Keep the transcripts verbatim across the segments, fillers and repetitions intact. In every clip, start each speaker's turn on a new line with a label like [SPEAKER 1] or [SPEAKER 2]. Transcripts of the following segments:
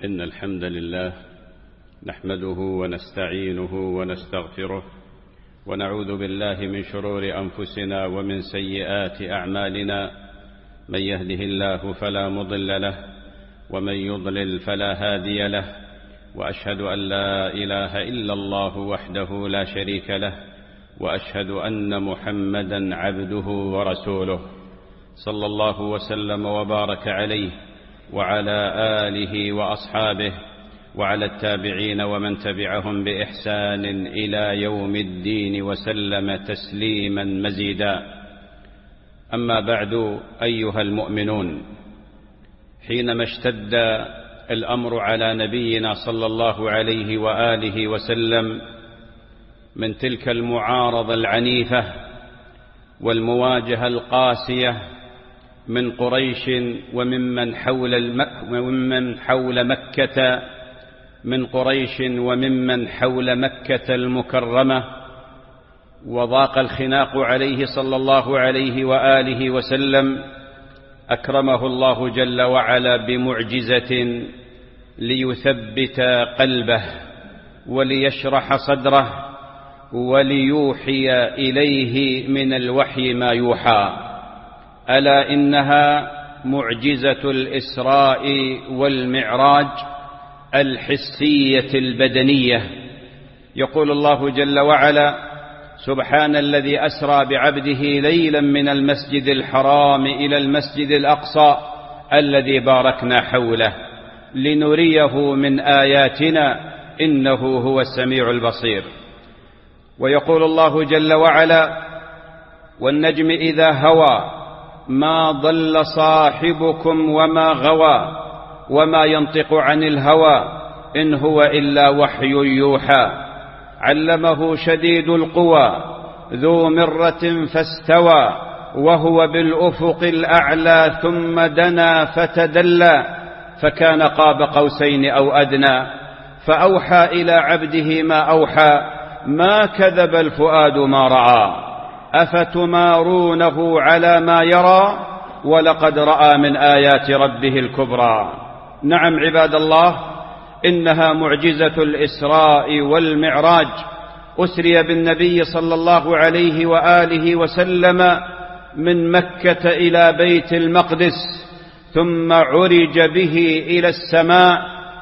[SPEAKER 1] إن الحمد لله نحمده ونستعينه ونستغفره ونعوذ بالله من شرور أنفسنا ومن سيئات أعمالنا. من يهده الله فلا مضل له ومن يضلل فلا هادي له، وأشهد أن لا إله إلا الله وحده لا شريك له، وأشهد أن محمدا عبده ورسوله، صلى الله وسلم وبارك عليه وعلى آله وأصحابه وعلى التابعين ومن تبعهم بإحسان إلى يوم الدين وسلم تسليما مزيدا. أما بعد، أيها المؤمنون، حينما اشتد الأمر على نبينا صلى الله عليه وآله وسلم من تلك المعارضة العنيفة والمواجهة القاسية من قريش وممن حول الم... وممن حول مكة من قريش وممن حول مكة المكرمة، وضاق الخناق عليه صلى الله عليه وآله وسلم، أكرمه الله جل وعلا بمعجزة ليثبت قلبه وليشرح صدره وليوحي إليه من الوحي ما يوحى، ألا إنها معجزة الإسراء والمعراج الحسية البدنية. يقول الله جل وعلا: سبحان الذي أسرى بعبده ليلا من المسجد الحرام إلى المسجد الأقصى الذي باركنا حوله لنريه من آياتنا إنه هو السميع البصير. ويقول الله جل وعلا: والنجم إذا هوى ما ضل صاحبكم وما غوى وما ينطق عن الهوى إن هو إلا وحي يوحى علمه شديد القوى ذو مرة فاستوى وهو بالأفق الأعلى ثم دنا فتدلى فكان قاب قوسين أو أدنى فأوحى إلى عبده ما أوحى ما كذب الفؤاد ما رأى أفتمارونه على ما يرى ولقد رأى من آيات ربه الكبرى. نعم عباد الله، إنها معجزة الإسراء والمعراج. أسري بالنبي صلى الله عليه وآله وسلم من مكة إلى بيت المقدس، ثم عرج به إلى السماء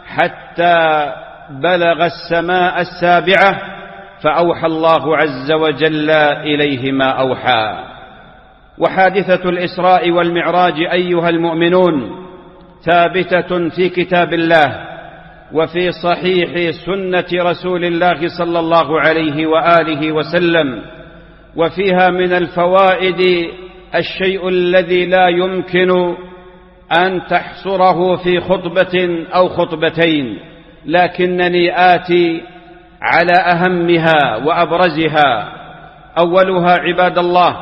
[SPEAKER 1] حتى بلغ السماء السابعة، فأوحى الله عز وجل إليه ما أوحى. وحادثة الإسراء والمعراج أيها المؤمنون ثابتة في كتاب الله وفي صحيح سنة رسول الله صلى الله عليه وآله وسلم، وفيها من الفوائد الشيء الذي لا يمكن أن تحصره في خطبة أو خطبتين، لكنني آتي على أهمها وأبرزها. أولها عباد الله،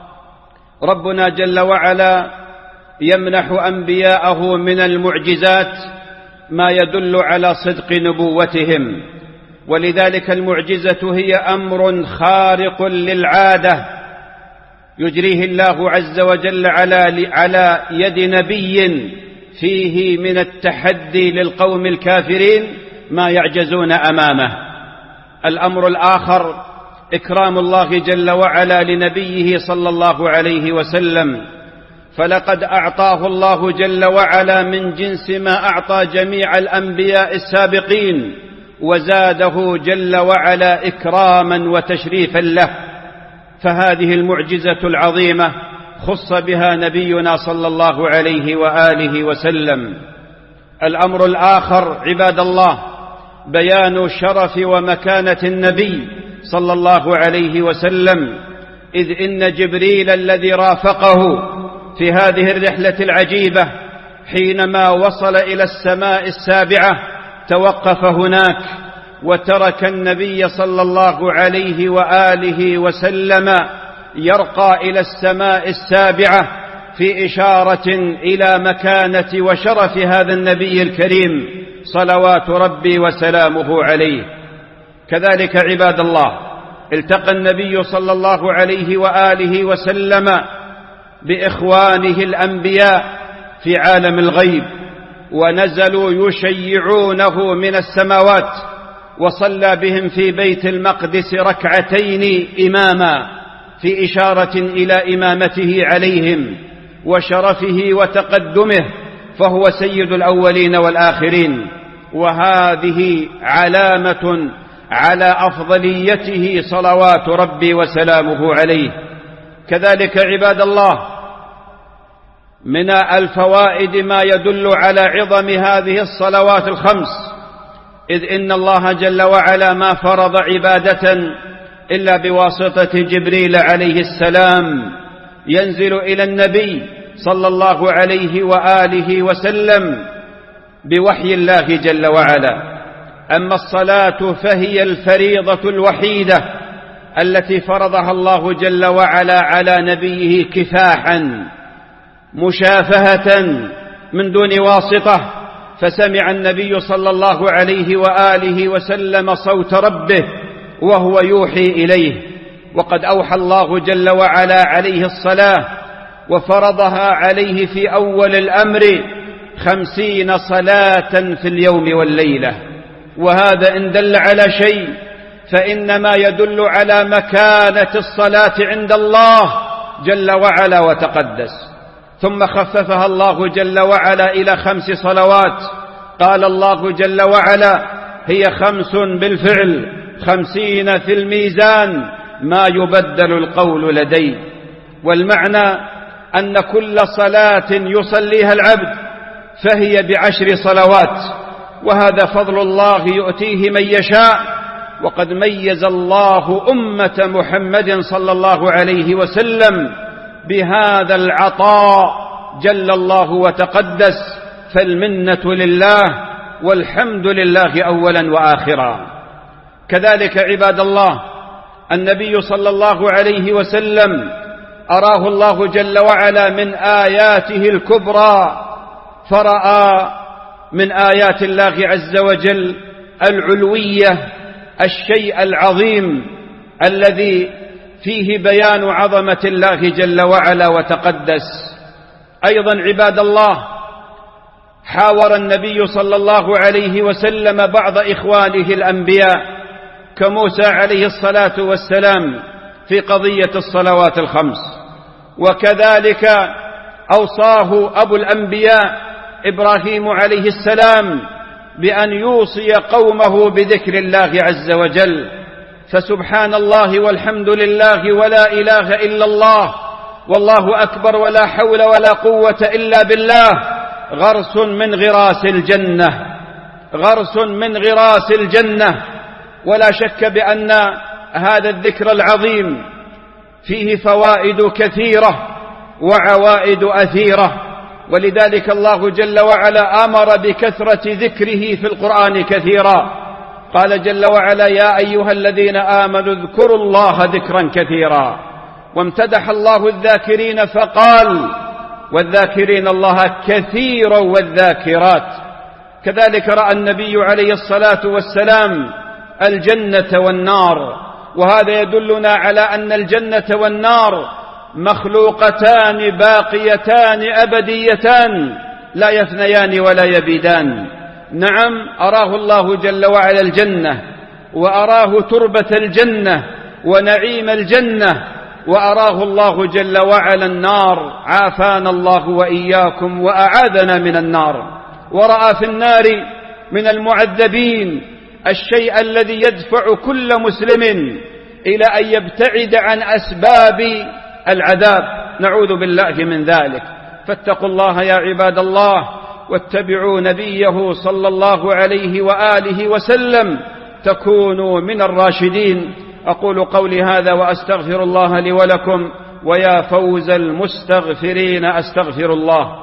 [SPEAKER 1] ربنا جل وعلا يمنح أنبياءه من المعجزات ما يدل على صدق نبوتهم، ولذلك المعجزة هي أمر خارق للعادة يجريه الله عز وجل على على يد نبي فيه من التحدي للقوم الكافرين ما يعجزون أمامه. الأمر الآخر إكرام الله جل وعلا لنبيه صلى الله عليه وسلم، فلقد أعطاه الله جل وعلا من جنس ما أعطى جميع الأنبياء السابقين، وزاده جل وعلا إكراما وتشريفا له. فهذه المعجزة العظيمة خص بها نبينا صلى الله عليه وآله وسلم. الأمر الآخر عباد الله بيان شرف ومكانة النبي صلى الله عليه وسلم، إذ إن جبريل الذي رافقه في هذه الرحلة العجيبة حينما وصل إلى السماء السابعة توقف هناك وترك النبي صلى الله عليه وآله وسلم يرقى إلى السماء السابعة في إشارة إلى مكانة وشرف هذا النبي الكريم صلوات ربي وسلامه عليه. كذلك عباد الله التقى النبي صلى الله عليه وآله وسلم بإخوانه الأنبياء في عالم الغيب، ونزلوا يشيعونه من السماوات، وصلى بهم في بيت المقدس ركعتين إماما في إشارة إلى إمامته عليهم وشرفه وتقدمه، فهو سيد الأولين والآخرين، وهذه علامة على أفضليته صلوات ربي وسلامه عليه. كذلك عباد الله، من الفوائد ما يدل على عظم هذه الصلوات الخمس، إذ إن الله جل وعلا ما فرض عبادة إلا بواسطة جبريل عليه السلام ينزل إلى النبي صلى الله عليه وآله وسلم بوحي الله جل وعلا. أما الصلاة فهي الفريضة الوحيدة التي فرضها الله جل وعلا على نبيه كفاحا مشافهة من دون واسطة، فسمع النبي صلى الله عليه وآله وسلم صوت ربه وهو يوحي إليه، وقد أوحى الله جل وعلا عليه الصلاة وفرضها عليه في أول الأمر خمسين صلاة في اليوم والليلة. وهذا إن دل على شيء فإنما يدل على مكانة الصلاة عند الله جل وعلا وتقدس. ثم خففها الله جل وعلا إلى خمس صلوات، قال الله جل وعلا: هي خمس بالفعل خمسين في الميزان ما يبدل القول لدي. والمعنى أن كل صلاة يصليها العبد فهي بعشر صلوات، وهذا فضل الله يؤتيه من يشاء. وقد ميز الله أمة محمد صلى الله عليه وسلم بهذا العطاء جل الله وتقدس، فالمنة لله والحمد لله أولا وآخرا. كذلك عباد الله، النبي صلى الله عليه وسلم أراه الله جل وعلا من آياته الكبرى، فرأى من آيات الله عز وجل العلوية الشيء العظيم الذي فيه بيان عظمة الله جل وعلا وتقدس. أيضا عباد الله، حاور النبي صلى الله عليه وسلم بعض إخوانه الأنبياء كموسى عليه الصلاة والسلام في قضية الصلوات الخمس، وكذلك أوصاه أبو الأنبياء إبراهيم عليه السلام بأن يوصي قومه بذكر الله عز وجل. فسبحان الله والحمد لله ولا إله إلا الله والله أكبر ولا حول ولا قوة إلا بالله غرس من غراس الجنة، غرس من غراس الجنة. ولا شك بأن هذا الذكر العظيم فيه فوائد كثيرة وعوائد أثيرة، ولذلك الله جل وعلا أمر بكثرة ذكره في القرآن كثيرا. قال جل وعلا: يا أيها الذين آمنوا اذكروا الله ذكرا كثيرا. وامتدح الله الذاكرين فقال: والذاكرين الله كثيرا والذاكرات. كذلك رأى النبي عليه الصلاة والسلام الجنة والنار، وهذا يدلنا على أن الجنة والنار مخلوقتان باقيتان أبديتان لا يفنيان ولا يبيدان. نعم، أراه الله جل وعلا الجنة، وأراه تربة الجنة ونعيم الجنة، وأراه الله جل وعلا النار، عافانا الله وإياكم وأعاذنا من النار. ورأى في النار من المعذبين الشيء الذي يدفع كل مسلم إلى أن يبتعد عن أسباب العذاب، نعوذ بالله من ذلك. فاتقوا الله يا عباد الله، واتبعوا نبيه صلى الله عليه وآله وسلم تكونوا من الراشدين. أقول قولي هذا وأستغفر الله لي ولكم، ويا فوز المستغفرين أستغفر الله.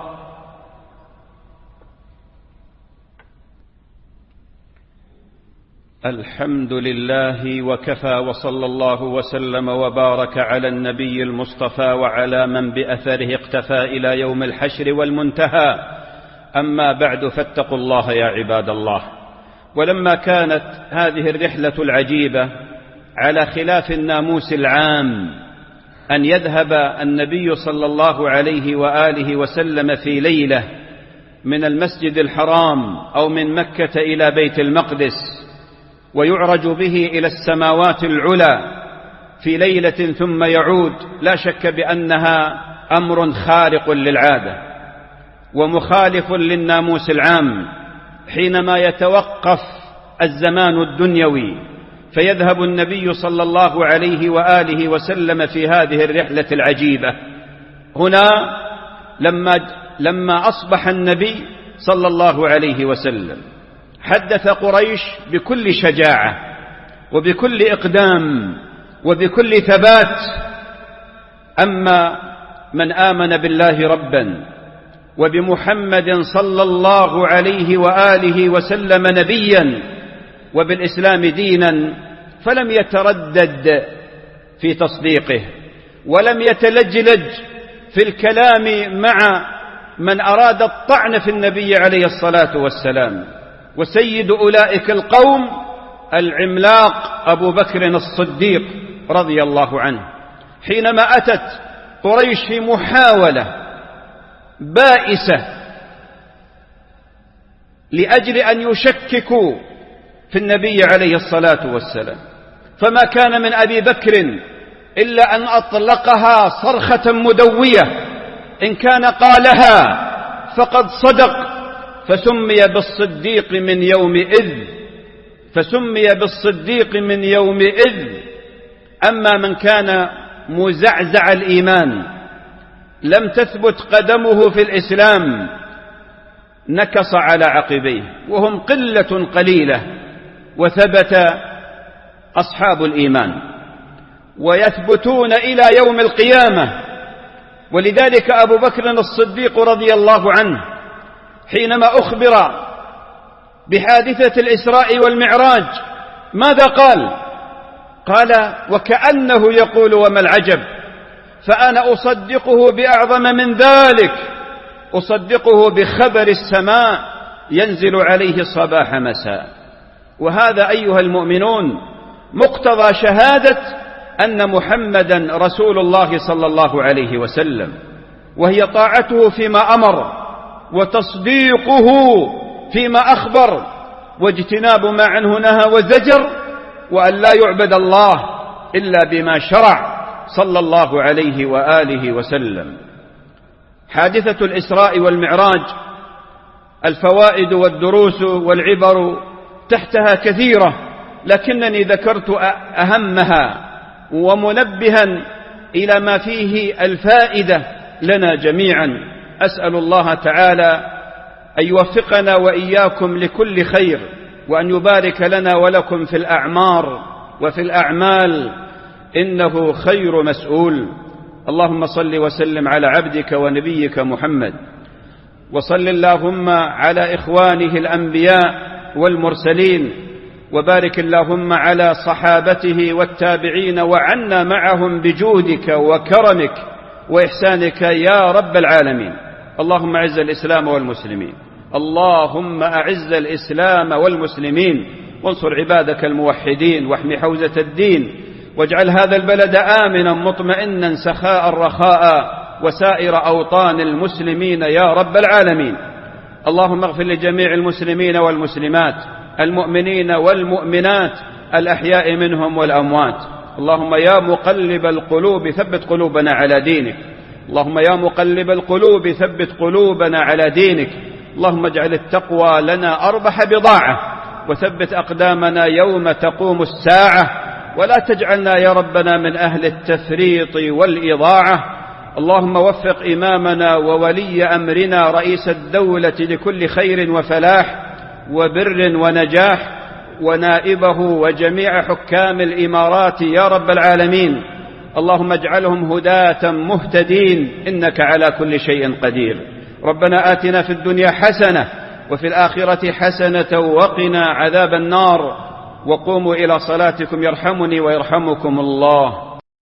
[SPEAKER 1] الحمد لله وكفى، وصلى الله وسلم وبارك على النبي المصطفى وعلى من بأثره اقتفى إلى يوم الحشر والمنتهى. أما بعد، فاتقوا الله يا عباد الله. ولما كانت هذه الرحلة العجيبة على خلاف الناموس العام أن يذهب النبي صلى الله عليه وآله وسلم في ليلة من المسجد الحرام أو من مكة إلى بيت المقدس ويعرج به إلى السماوات العلى في ليلة ثم يعود، لا شك بأنها أمر خارق للعادة ومخالف للناموس العام حينما يتوقف الزمان الدنيوي فيذهب النبي صلى الله عليه وآله وسلم في هذه الرحلة العجيبة. هنا لما, لما أصبح النبي صلى الله عليه وسلم حدث قريش بكل شجاعة وبكل إقدام وبكل ثبات: أما من آمن بالله ربا وبمحمد صلى الله عليه وآله وسلم نبيا وبالإسلام دينا فلم يتردد في تصديقه ولم يتلجلج في الكلام مع من أراد الطعن في النبي عليه الصلاة والسلام. وسيد أولئك القوم العملاق أبو بكر الصديق رضي الله عنه، حينما أتت قريش في محاولة بائسة لأجل أن يشككوا في النبي عليه الصلاة والسلام، فما كان من أبي بكر إلا أن أطلقها صرخة مدوية: إن كان قالها فقد صدق، فسمي بالصديق من يومئذ فسمي بالصديق من يومئذ. أما من كان مزعزع الإيمان لم تثبت قدمه في الإسلام نكص على عقبيه، وهم قلة قليلة، وثبت أصحاب الإيمان ويثبتون إلى يوم القيامة. ولذلك أبو بكر الصديق رضي الله عنه حينما أخبر بحادثة الإسراء والمعراج ماذا قال؟ قال وكأنه يقول: وما العجب، فأنا أصدقه بأعظم من ذلك، أصدقه بخبر السماء ينزل عليه صباح مساء. وهذا أيها المؤمنون مقتضى شهادة أن محمدا رسول الله صلى الله عليه وسلم، وهي طاعته فيما أمر وتصديقه فيما أخبر واجتناب ما عنه نهى وزجر، وأن لا يعبد الله إلا بما شرع صلى الله عليه وآله وسلم. حادثة الإسراء والمعراج الفوائد والدروس والعبر تحتها كثيرة، لكنني ذكرت أهمها ومنبها إلى ما فيه الفائدة لنا جميعا. أسأل الله تعالى أن يوفقنا وإياكم لكل خير، وأن يبارك لنا ولكم في الأعمار وفي الأعمال، إنه خير مسؤول. اللهم صل وسلم على عبدك ونبيك محمد، وصل اللهم على إخوانه الأنبياء والمرسلين، وبارك اللهم على صحابته والتابعين، وعنا معهم بجودك وكرمك وإحسانك يا رب العالمين. اللهم أعز الإسلام والمسلمين، اللهم أعز الإسلام والمسلمين، وانصر عبادك الموحدين، واحمي حوزة الدين، واجعل هذا البلد آمنا مطمئنا سخاء رخاء، وسائر أوطان المسلمين يا رب العالمين. اللهم اغفر لجميع المسلمين والمسلمات، المؤمنين والمؤمنات، الأحياء منهم والأموات. اللهم يا مقلب القلوب ثبت قلوبنا على دينك، اللهم يا مقلب القلوب ثبت قلوبنا على دينك. اللهم اجعل التقوى لنا أربح بضاعة، وثبت أقدامنا يوم تقوم الساعة، ولا تجعلنا يا ربنا من أهل التفريط والإضاعة. اللهم وفق إمامنا وولي أمرنا رئيس الدولة لكل خير وفلاح وبر ونجاح، ونائبه وجميع حكام الإمارات يا رب العالمين. اللهم اجعلهم هداة مهتدين، إنك على كل شيء قدير. ربنا آتنا في الدنيا حسنة وفي الآخرة حسنة وقنا عذاب النار. وقوموا إلى صلاتكم يرحمني ويرحمكم الله.